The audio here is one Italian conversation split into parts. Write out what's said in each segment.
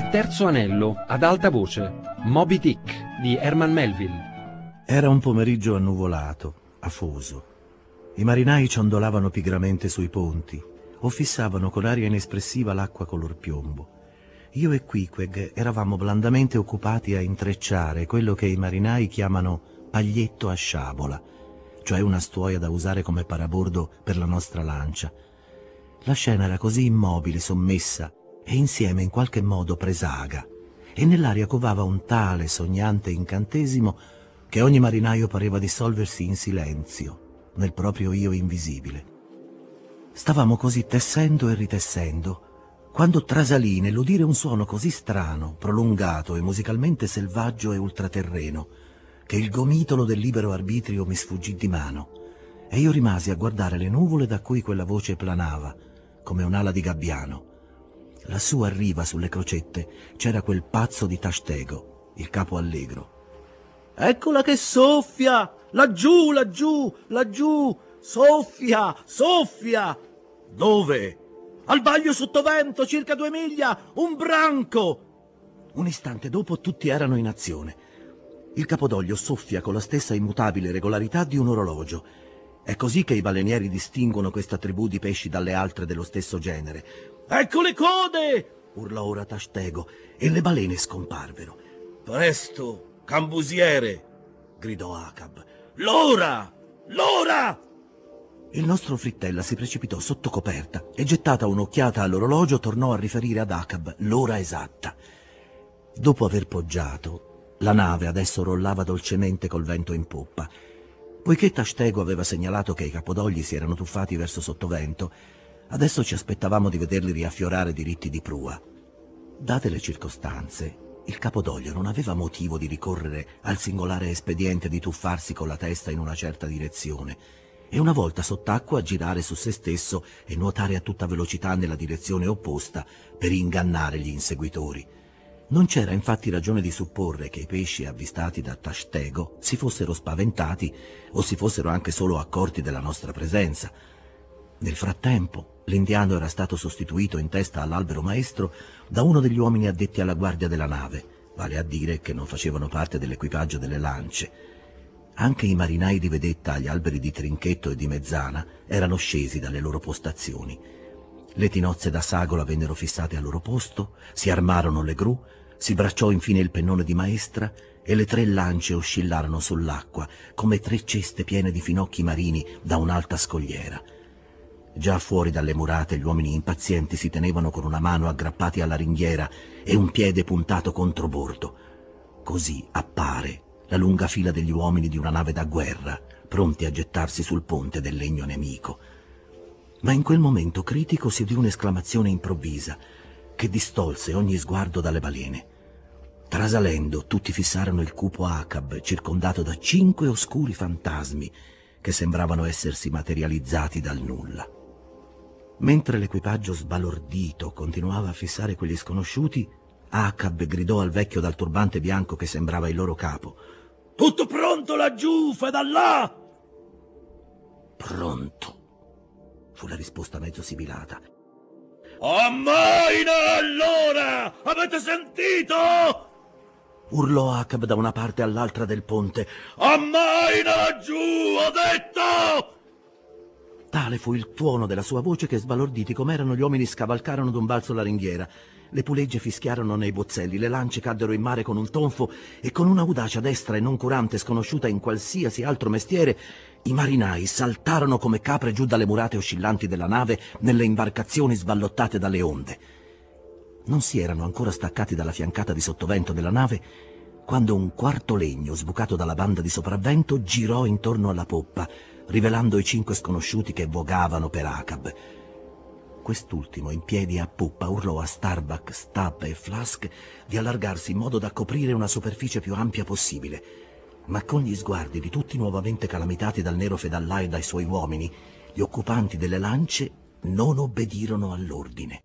Terzo anello, ad alta voce, Moby Dick di Herman Melville. Era un pomeriggio annuvolato, afoso. I marinai ciondolavano pigramente sui ponti o fissavano con aria inespressiva l'acqua color piombo. Io e Queequeg eravamo blandamente occupati a intrecciare quello che i marinai chiamano paglietto a sciabola, cioè una stuoia da usare come parabordo per la nostra lancia. La scena era così immobile, sommessa e insieme in qualche modo presaga, e nell'aria covava un tale sognante incantesimo che ogni marinaio pareva dissolversi in silenzio nel proprio io invisibile. Stavamo così tessendo e ritessendo quando trasalì nell'udire un suono così strano, prolungato e musicalmente selvaggio e ultraterreno che il gomitolo del libero arbitrio mi sfuggì di mano e io rimasi a guardare le nuvole da cui quella voce planava come un'ala di gabbiano. Lassù a riva sulle crocette c'era quel pazzo di Tashtego, il capo allegro. «Eccola che soffia! Laggiù, laggiù, laggiù! Soffia, soffia!» «Dove?» «Al baglio sottovento, circa 2 miglia, un branco!» Un istante dopo tutti erano in azione. Il capodoglio soffia con la stessa immutabile regolarità di un orologio. È così che i balenieri distinguono questa tribù di pesci dalle altre dello stesso genere. «Ecco le code!» urlò ora Tashtego, e le balene scomparvero. «Presto, cambusiere!» gridò Acab. «L'ora! L'ora!» Il nostro frittella si precipitò sotto coperta e, gettata un'occhiata all'orologio, tornò a riferire ad Acab l'ora esatta. Dopo aver poggiato, la nave adesso rollava dolcemente col vento in poppa. Poiché Tashtego aveva segnalato che i capodogli si erano tuffati verso sottovento, adesso ci aspettavamo di vederli riaffiorare diritti di prua. Date le circostanze, il capodoglio non aveva motivo di ricorrere al singolare espediente di tuffarsi con la testa in una certa direzione e una volta sott'acqua girare su se stesso e nuotare a tutta velocità nella direzione opposta per ingannare gli inseguitori. Non c'era infatti ragione di supporre che i pesci avvistati da Tashtego si fossero spaventati o si fossero anche solo accorti della nostra presenza. Nel frattempo, l'indiano era stato sostituito in testa all'albero maestro da uno degli uomini addetti alla guardia della nave, vale a dire che non facevano parte dell'equipaggio delle lance. Anche i marinai di vedetta agli alberi di Trinchetto e di Mezzana erano scesi dalle loro postazioni. Le tinozze da sagola vennero fissate al loro posto, si armarono le gru, si bracciò infine il pennone di maestra e le 3 lance oscillarono sull'acqua come 3 ceste piene di finocchi marini da un'alta scogliera. Già fuori dalle murate gli uomini impazienti si tenevano con una mano aggrappati alla ringhiera e un piede puntato contro bordo. Così appare la lunga fila degli uomini di una nave da guerra, pronti a gettarsi sul ponte del legno nemico. Ma in quel momento critico si udì un'esclamazione improvvisa che distolse ogni sguardo dalle balene. Trasalendo, tutti fissarono il cupo Acab, circondato da 5 oscuri fantasmi che sembravano essersi materializzati dal nulla. Mentre l'equipaggio sbalordito continuava a fissare quegli sconosciuti, Acab gridò al vecchio dal turbante bianco che sembrava il loro capo. «Tutto pronto laggiù, fedallà!» «Pronto», fu la risposta mezzo sibilata. «Ammaina allora! Avete sentito?» urlò Acab da una parte all'altra del ponte. «Ammaina laggiù, ho detto!» Tale fu il tuono della sua voce che, sbalorditi com'erano, gli uomini scavalcarono d'un balzo la ringhiera. Le pulegge fischiarono nei bozzelli, le lance caddero in mare con un tonfo e con un'audacia destra e noncurante sconosciuta in qualsiasi altro mestiere, i marinai saltarono come capre giù dalle murate oscillanti della nave nelle imbarcazioni sballottate dalle onde. Non si erano ancora staccati dalla fiancata di sottovento della nave quando un quarto legno sbucato dalla banda di sopravvento girò intorno alla poppa, rivelando i 5 sconosciuti che vogavano per Acab. Quest'ultimo, in piedi a poppa, urlò a Starbuck, Stubb e Flask di allargarsi in modo da coprire una superficie più ampia possibile. Ma con gli sguardi di tutti nuovamente calamitati dal nero fedallà e dai suoi uomini, gli occupanti delle lance non obbedirono all'ordine.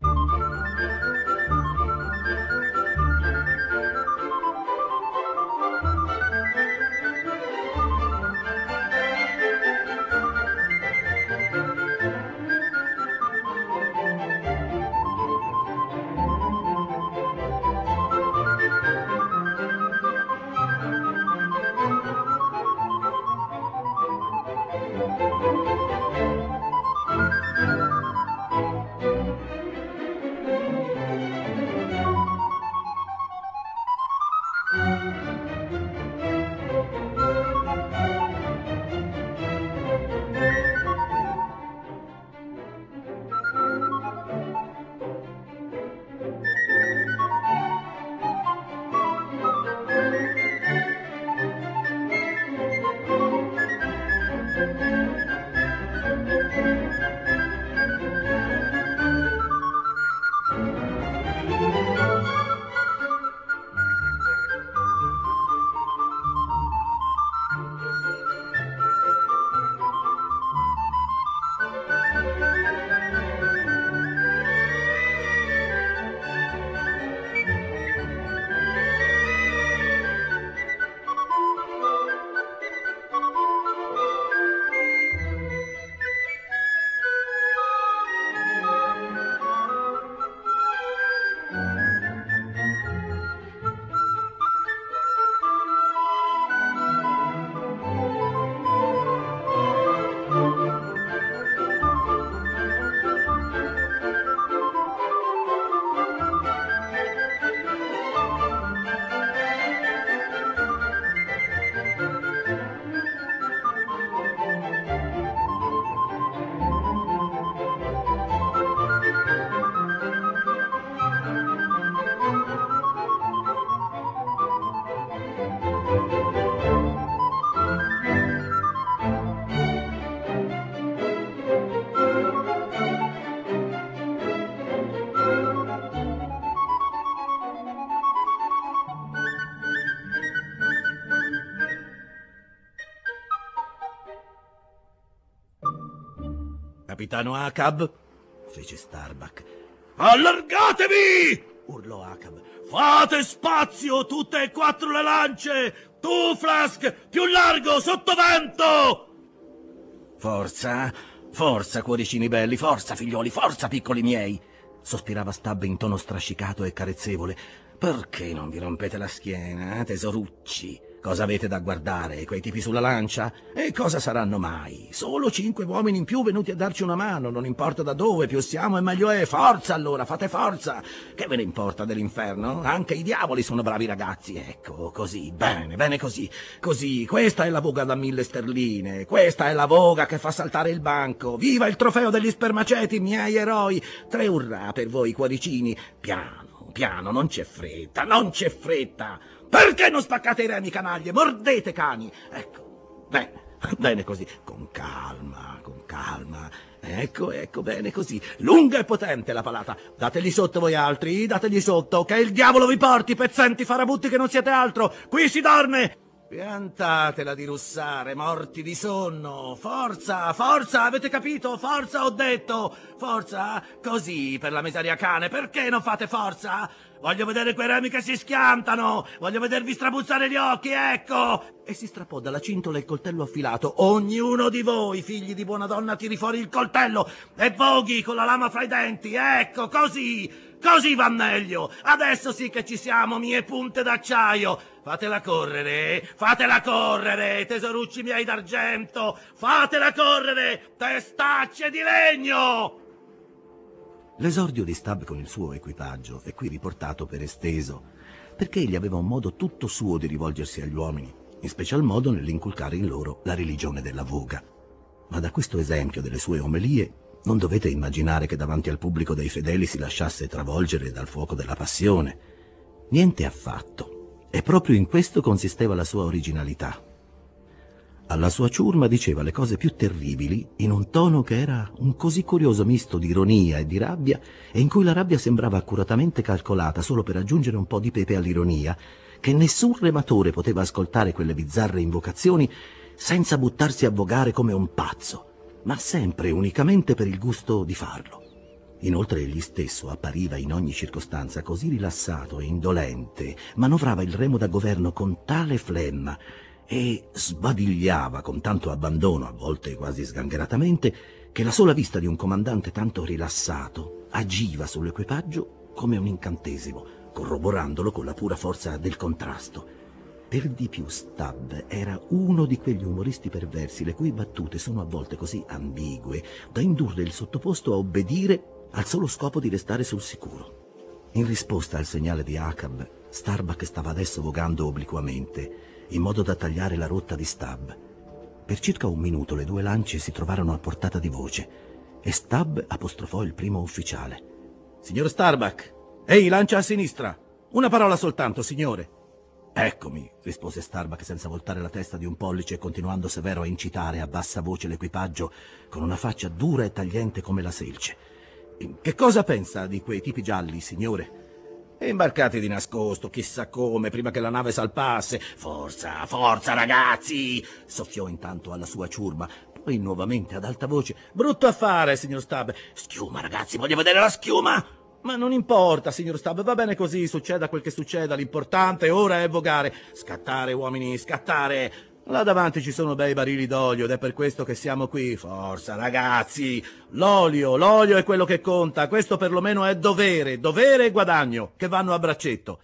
Capitano Acab, fece Starbuck. Allargatevi! Urlò Acab. Fate spazio, tutte e quattro le lance! Tu, Flask, più largo, sottovento! Forza, forza, cuoricini belli, forza, figlioli, forza, piccoli miei! Sospirava Stubb in tono strascicato e carezzevole. Perché non vi rompete la schiena, tesorucci? Cosa avete da guardare, quei tipi sulla lancia? E cosa saranno mai? Solo 5 uomini in più venuti a darci una mano, non importa da dove, più siamo e meglio è. Forza allora, fate forza! Che ve ne importa dell'inferno? Anche i diavoli sono bravi ragazzi, ecco, così, bene, bene così. Così, questa è la voga da 1000 sterline, questa è la voga che fa saltare il banco. Viva il trofeo degli spermaceti, miei eroi! 3 urrà per voi, cuoricini. Piano, piano, non c'è fretta, non c'è fretta! Perché non spaccate i remi, canaglie? Mordete, cani! Ecco, bene, bene così. Con calma, con calma. Ecco, ecco, bene così. Lunga e potente la palata. Dategli sotto voi altri, dategli sotto. Che il diavolo vi porti, pezzenti farabutti che non siete altro. Qui si dorme. Piantatela di russare, morti di sonno. Forza, forza, avete capito? Forza, ho detto. Forza, così, per la miseria cane. Perché non fate forza? Voglio vedere quei remi che si schiantano! Voglio vedervi strabuzzare gli occhi, ecco! E si strappò dalla cintola il coltello affilato. Ognuno di voi, figli di buona donna, tiri fuori il coltello e voghi con la lama fra i denti, ecco, così! Così va meglio! Adesso sì che ci siamo, mie punte d'acciaio! Fatela correre, tesorucci miei d'argento! Fatela correre, testacce di legno! L'esordio di Stubb con il suo equipaggio è qui riportato per esteso, perché egli aveva un modo tutto suo di rivolgersi agli uomini, in special modo nell'inculcare in loro la religione della voga. Ma da questo esempio delle sue omelie non dovete immaginare che davanti al pubblico dei fedeli si lasciasse travolgere dal fuoco della passione. Niente affatto, e proprio in questo consisteva la sua originalità. Alla sua ciurma diceva le cose più terribili in un tono che era un così curioso misto di ironia e di rabbia, e in cui la rabbia sembrava accuratamente calcolata solo per aggiungere un po' di pepe all'ironia, che nessun rematore poteva ascoltare quelle bizzarre invocazioni senza buttarsi a vogare come un pazzo, ma sempre unicamente per il gusto di farlo. Inoltre egli stesso appariva in ogni circostanza così rilassato e indolente, manovrava il remo da governo con tale flemma e sbadigliava con tanto abbandono, a volte quasi sgangheratamente, che la sola vista di un comandante tanto rilassato agiva sull'equipaggio come un incantesimo, corroborandolo con la pura forza del contrasto. Per di più Stubb era uno di quegli umoristi perversi le cui battute sono a volte così ambigue da indurre il sottoposto a obbedire al solo scopo di restare sul sicuro. In risposta al segnale di Acab, Starbuck stava adesso vogando obliquamente, in modo da tagliare la rotta di Stubb. Per circa un minuto le due lance si trovarono a portata di voce e Stubb apostrofò il primo ufficiale. «Signor Starbuck, ehi, lancia a sinistra! Una parola soltanto, signore!» «Eccomi», rispose Starbuck senza voltare la testa di un pollice e continuando severo a incitare a bassa voce l'equipaggio con una faccia dura e tagliente come la selce. «Che cosa pensa di quei tipi gialli, signore?» «Imbarcati di nascosto, chissà come, prima che la nave salpasse. Forza, forza, ragazzi!» soffiò intanto alla sua ciurma. Poi nuovamente ad alta voce: «Brutto affare, signor Stubb. Schiuma, ragazzi, voglio vedere la schiuma!» «Ma non importa, signor Stubb, va bene così, succeda quel che succeda, l'importante ora è vogare. Scattare, uomini, scattare! Là davanti ci sono bei barili d'olio ed è per questo che siamo qui. Forza, ragazzi! L'olio è quello che conta, questo perlomeno è dovere e guadagno, che vanno a braccetto.»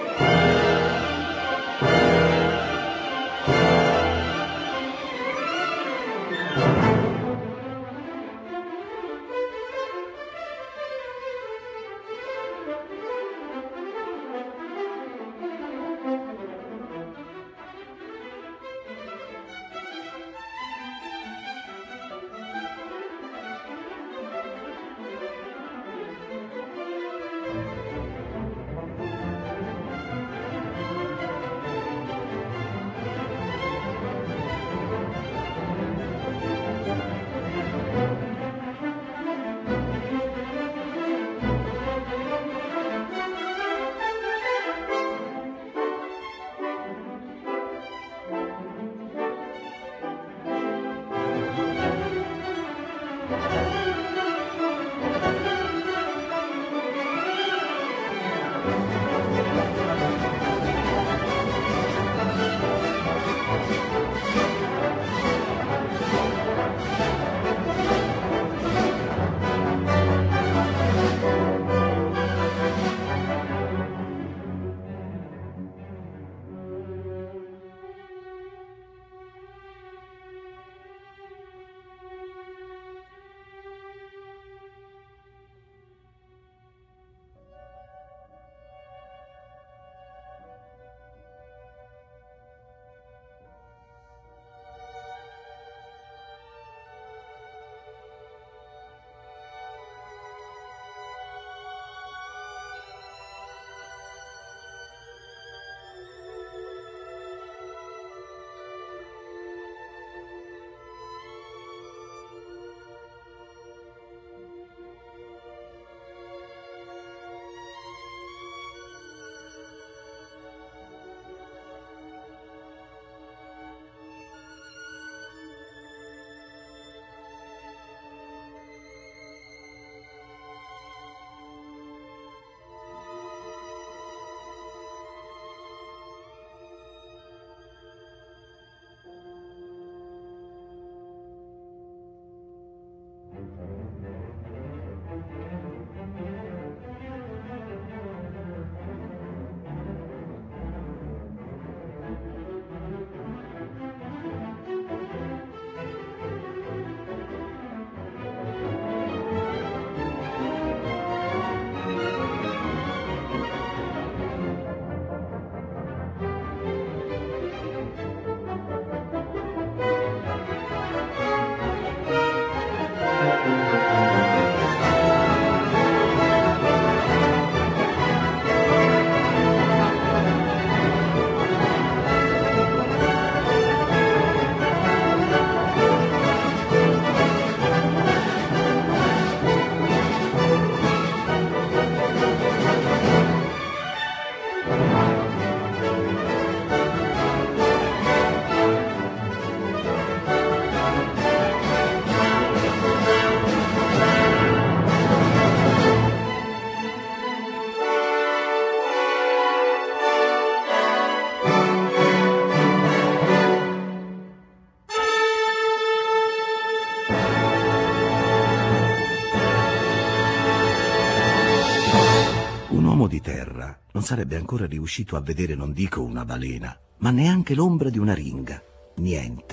uomo di terra non sarebbe ancora riuscito a vedere, non dico una balena, ma neanche l'ombra di una ringa. Niente.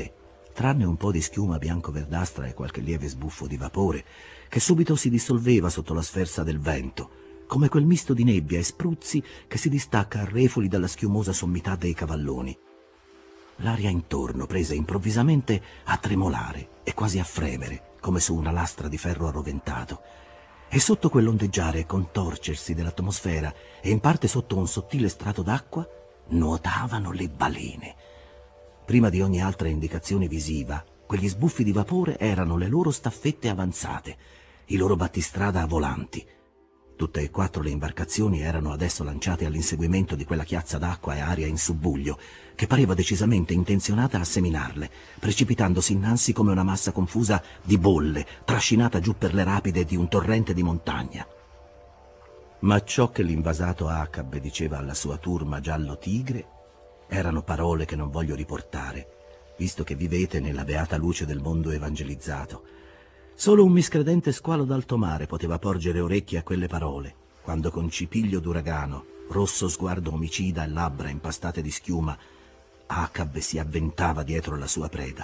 tranne un po' di schiuma bianco-verdastra e qualche lieve sbuffo di vapore, che subito si dissolveva sotto la sferza del vento, come quel misto di nebbia e spruzzi che si distacca a refoli dalla schiumosa sommità dei cavalloni. L'aria intorno prese improvvisamente a tremolare e quasi a fremere, come su una lastra di ferro arroventato, e sotto quell'ondeggiare e contorcersi dell'atmosfera e in parte sotto un sottile strato d'acqua nuotavano le balene. Prima di ogni altra indicazione visiva, quegli sbuffi di vapore erano le loro staffette avanzate, i loro battistrada volanti. Tutte e 4 le imbarcazioni erano adesso lanciate all'inseguimento di quella chiazza d'acqua e aria in subbuglio, che pareva decisamente intenzionata a seminarle, precipitandosi innanzi come una massa confusa di bolle, trascinata giù per le rapide di un torrente di montagna. Ma ciò che l'invasato Acab diceva alla sua turma giallo tigre erano parole che non voglio riportare, visto che vivete nella beata luce del mondo evangelizzato. Solo un miscredente squalo d'alto mare poteva porgere orecchie a quelle parole, quando con cipiglio d'uragano, rosso sguardo omicida e labbra impastate di schiuma, Acab si avventava dietro la sua preda.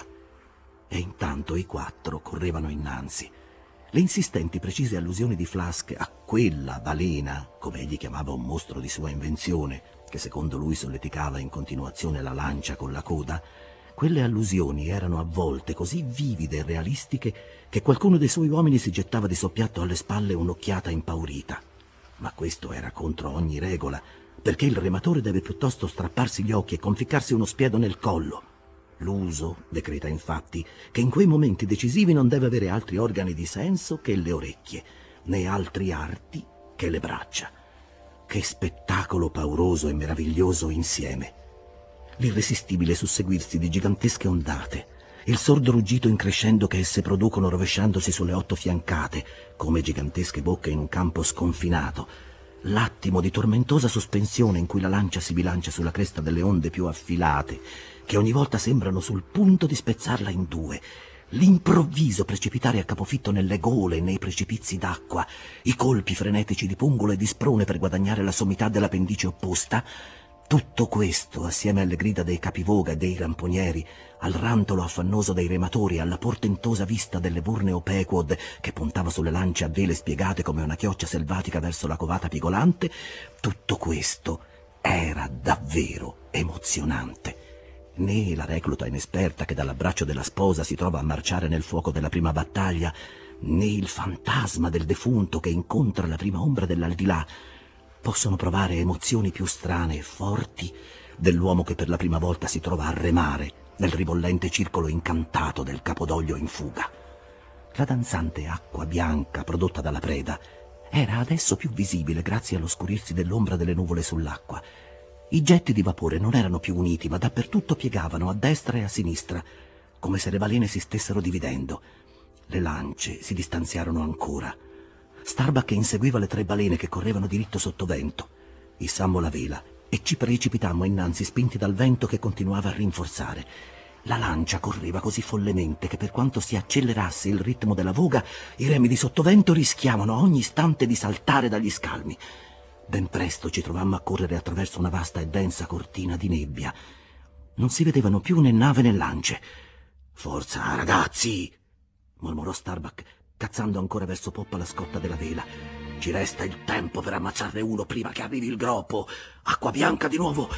E intanto i 4 correvano innanzi. Le insistenti precise allusioni di Flask a quella balena, come egli chiamava un mostro di sua invenzione, che secondo lui solleticava in continuazione la lancia con la coda, quelle allusioni erano a volte così vivide e realistiche che qualcuno dei suoi uomini si gettava di soppiatto alle spalle un'occhiata impaurita. Ma questo era contro ogni regola, perché il rematore deve piuttosto strapparsi gli occhi e conficcarsi uno spiedo nel collo. L'uso decreta infatti che in quei momenti decisivi non deve avere altri organi di senso che le orecchie, né altri arti che le braccia. Che spettacolo pauroso e meraviglioso insieme! L'irresistibile susseguirsi di gigantesche ondate, il sordo ruggito in crescendo che esse producono rovesciandosi sulle 8 fiancate, come gigantesche bocche in un campo sconfinato, l'attimo di tormentosa sospensione in cui la lancia si bilancia sulla cresta delle onde più affilate, che ogni volta sembrano sul punto di spezzarla in 2, l'improvviso precipitare a capofitto nelle gole e nei precipizi d'acqua, i colpi frenetici di pungolo e di sprone per guadagnare la sommità della pendice opposta, tutto questo, assieme alle grida dei capivoga e dei ramponieri, al rantolo affannoso dei rematori, alla portentosa vista delle burne Opequod che puntava sulle lance a vele spiegate come una chioccia selvatica verso la covata pigolante, tutto questo era davvero emozionante. Né la recluta inesperta che dall'abbraccio della sposa si trova a marciare nel fuoco della prima battaglia, né il fantasma del defunto che incontra la prima ombra dell'aldilà possono provare emozioni più strane e forti dell'uomo che per la prima volta si trova a remare nel ribollente circolo incantato del capodoglio in fuga. La danzante acqua bianca prodotta dalla preda era adesso più visibile grazie all'oscurirsi dell'ombra delle nuvole sull'acqua. I getti di vapore non erano più uniti, ma dappertutto piegavano a destra e a sinistra, come se le balene si stessero dividendo. Le lance si distanziarono ancora. Starbuck inseguiva le 3 balene che correvano diritto sotto vento. Issammo la vela e ci precipitammo innanzi spinti dal vento che continuava a rinforzare. La lancia correva così follemente che per quanto si accelerasse il ritmo della voga, i remi di sottovento rischiavano a ogni istante di saltare dagli scalmi. Ben presto ci trovammo a correre attraverso una vasta e densa cortina di nebbia. Non si vedevano più né nave né lance. «Forza, ragazzi!» mormorò Starbuck, cazzando ancora verso poppa la scotta della vela. «Ci resta il tempo per ammazzarne uno prima che arrivi il groppo. Acqua bianca di nuovo!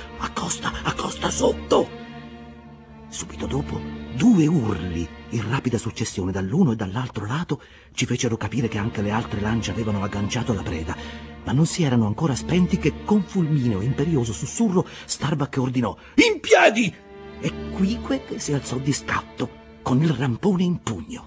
Accosta sotto!» Subito dopo, 2 urli, in rapida successione dall'uno e dall'altro lato, ci fecero capire che anche le altre lance avevano agganciato la preda, ma non si erano ancora spenti che con fulmineo e imperioso sussurro Starbuck ordinò «In piedi!» e Queequeg si alzò di scatto, con il rampone in pugno.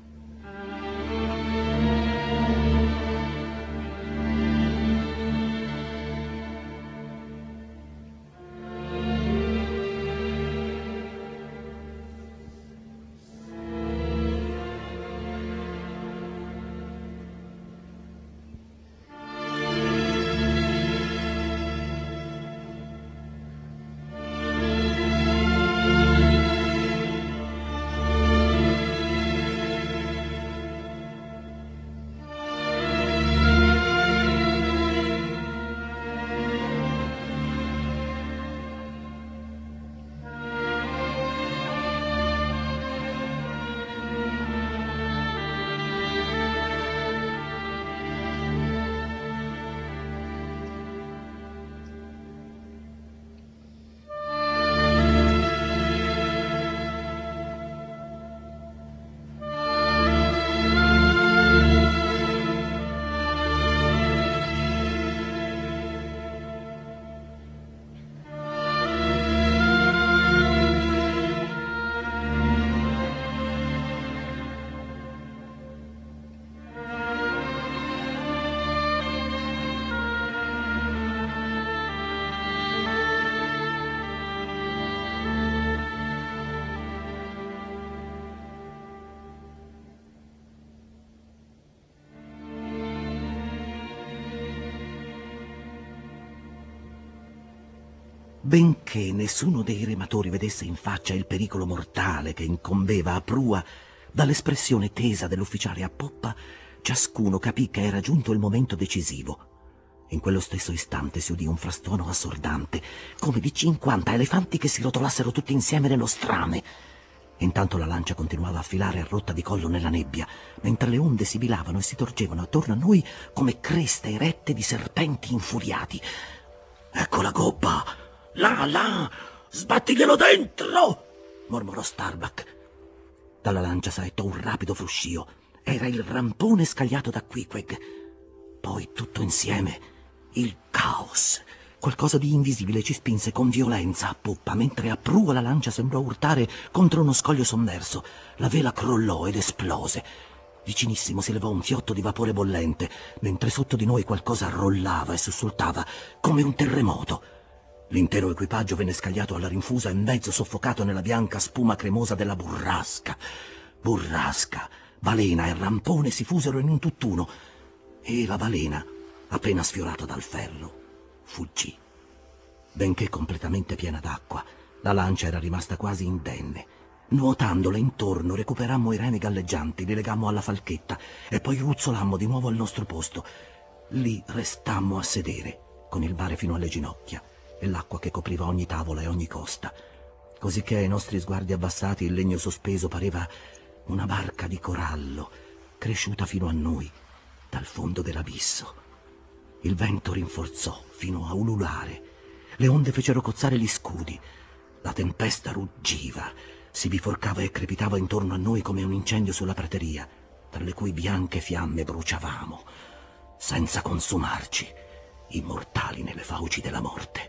Benché nessuno dei rematori vedesse in faccia il pericolo mortale che incombeva a prua, dall'espressione tesa dell'ufficiale a poppa, ciascuno capì che era giunto il momento decisivo. In quello stesso istante si udì un frastuono assordante, come di 50 elefanti che si rotolassero tutti insieme nello strame. Intanto la lancia continuava a filare a rotta di collo nella nebbia, mentre le onde sibilavano e si torgevano attorno a noi come creste erette di serpenti infuriati. «Ecco la gobba! Là! Sbattiglielo dentro!» mormorò Starbuck. Dalla lancia saettò un rapido fruscio. Era il rampone scagliato da Queequeg. Poi tutto insieme, il caos. Qualcosa di invisibile ci spinse con violenza a poppa, mentre a prua la lancia sembrò urtare contro uno scoglio sommerso. La vela crollò ed esplose. Vicinissimo si levò un fiotto di vapore bollente, mentre sotto di noi qualcosa rollava e sussultava come un terremoto. L'intero equipaggio venne scagliato alla rinfusa e mezzo soffocato nella bianca spuma cremosa della burrasca. Burrasca, balena e rampone si fusero in un tutt'uno, e la balena, appena sfiorata dal ferro, fuggì. Benché completamente piena d'acqua, la lancia era rimasta quasi indenne. Nuotandole intorno recuperammo i remi galleggianti, li legammo alla falchetta e poi ruzzolammo di nuovo al nostro posto. Lì restammo a sedere, con il mare fino alle ginocchia e l'acqua che copriva ogni tavola e ogni costa, cosicché ai nostri sguardi abbassati il legno sospeso pareva una barca di corallo cresciuta fino a noi dal fondo dell'abisso. Il vento rinforzò fino a ululare, le onde fecero cozzare gli scudi, la tempesta ruggiva, si biforcava e crepitava intorno a noi come un incendio sulla prateria, tra le cui bianche fiamme bruciavamo, senza consumarci, immortali nelle fauci della morte.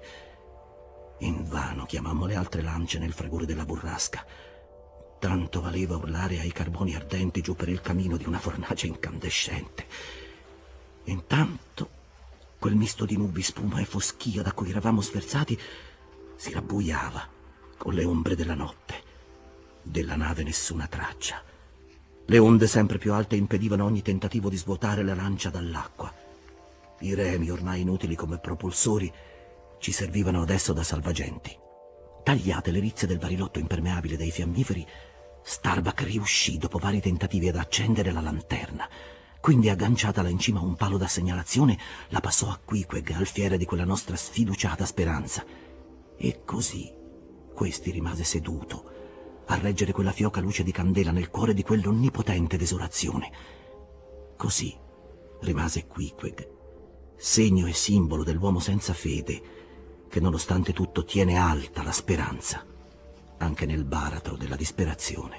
Invano chiamammo le altre lance nel fragore della burrasca. Tanto valeva urlare ai carboni ardenti giù per il camino di una fornace incandescente. Intanto quel misto di nubi, spuma e foschia da cui eravamo sferzati si rabbuiava con le ombre della notte. Della nave nessuna traccia. Le onde sempre più alte impedivano ogni tentativo di svuotare la lancia dall'acqua. I remi, ormai inutili come propulsori, ci servivano adesso da salvagenti. Tagliate le rizze del barilotto impermeabile dei fiammiferi, Starbuck riuscì, dopo vari tentativi, ad accendere la lanterna. Quindi, agganciatala in cima a un palo da segnalazione, la passò a Queequeg, alfiere di quella nostra sfiduciata speranza. E così questi rimase seduto a reggere quella fioca luce di candela nel cuore di quell'onnipotente desolazione. Così rimase Queequeg, segno e simbolo dell'uomo senza fede, che nonostante tutto tiene alta la speranza, anche nel baratro della disperazione.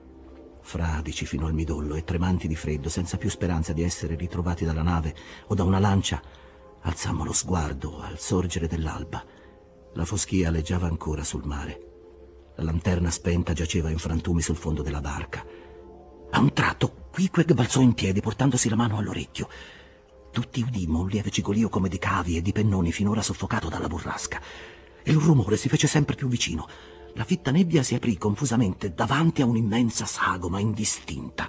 Fradici fino al midollo e tremanti di freddo, senza più speranza di essere ritrovati dalla nave o da una lancia, alzammo lo sguardo al sorgere dell'alba. La foschia aleggiava ancora sul mare. La lanterna spenta giaceva in frantumi sul fondo della barca. A un tratto Queequeg balzò in piedi, portandosi la mano all'orecchio. Tutti udimmo un lieve cigolio come di cavi e di pennoni finora soffocato dalla burrasca. E il rumore si fece sempre più vicino. La fitta nebbia si aprì confusamente davanti a un'immensa sagoma indistinta.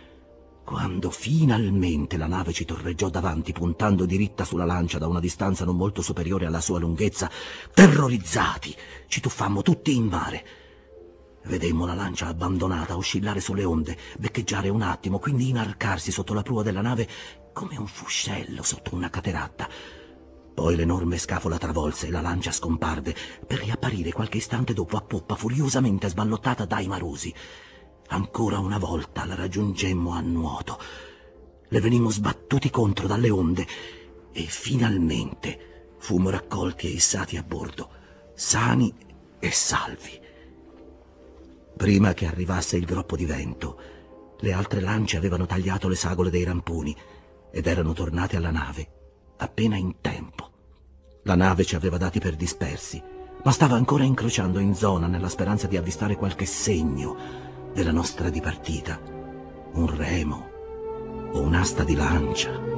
Quando finalmente la nave ci torreggiò davanti, puntando diritta sulla lancia da una distanza non molto superiore alla sua lunghezza, terrorizzati ci tuffammo tutti in mare. Vedemmo la lancia abbandonata oscillare sulle onde, beccheggiare un attimo, quindi inarcarsi sotto la prua della nave come un fuscello sotto una cateratta. Poi l'enorme scafo la travolse e la lancia scomparve, per riapparire qualche istante dopo a poppa, furiosamente sballottata dai marosi. Ancora una volta la raggiungemmo a nuoto. Le venimmo sbattuti contro dalle onde e finalmente fummo raccolti e issati a bordo, sani e salvi. Prima che arrivasse il groppo di vento, le altre lance avevano tagliato le sagole dei ramponi ed erano tornate alla nave appena in tempo. La nave ci aveva dati per dispersi, ma stava ancora incrociando in zona nella speranza di avvistare qualche segno della nostra dipartita, un remo o un'asta di lancia.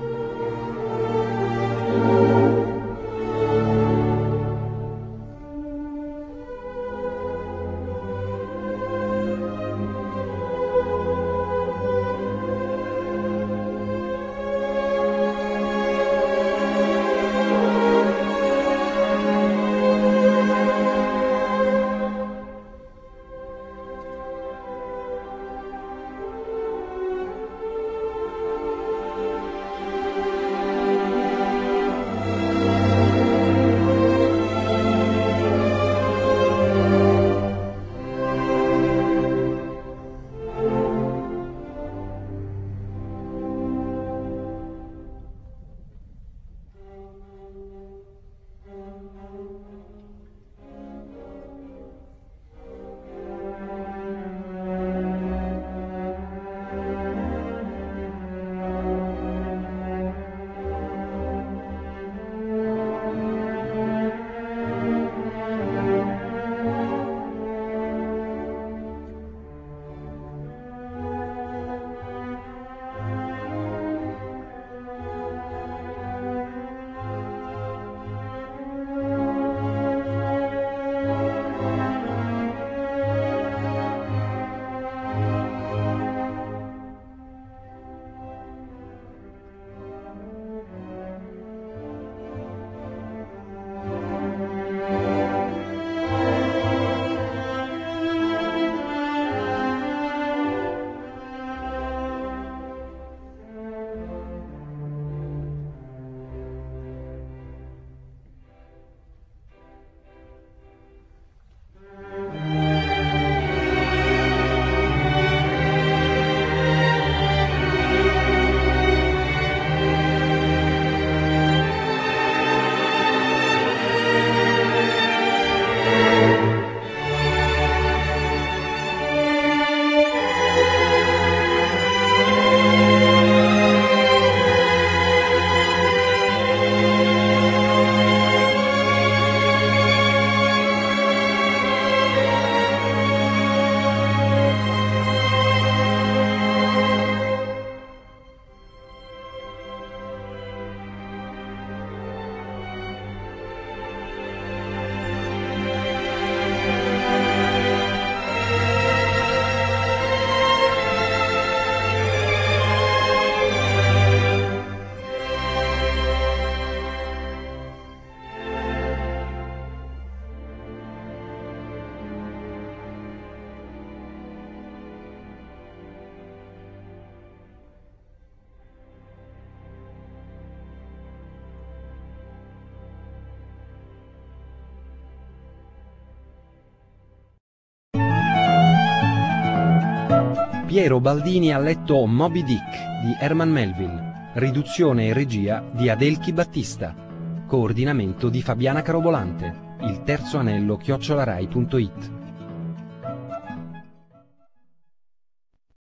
Piero Baldini ha letto Moby Dick di Herman Melville, riduzione e regia di Adelchi Battista, coordinamento di Fabiana Carobolante, il terzo anello @rai.it.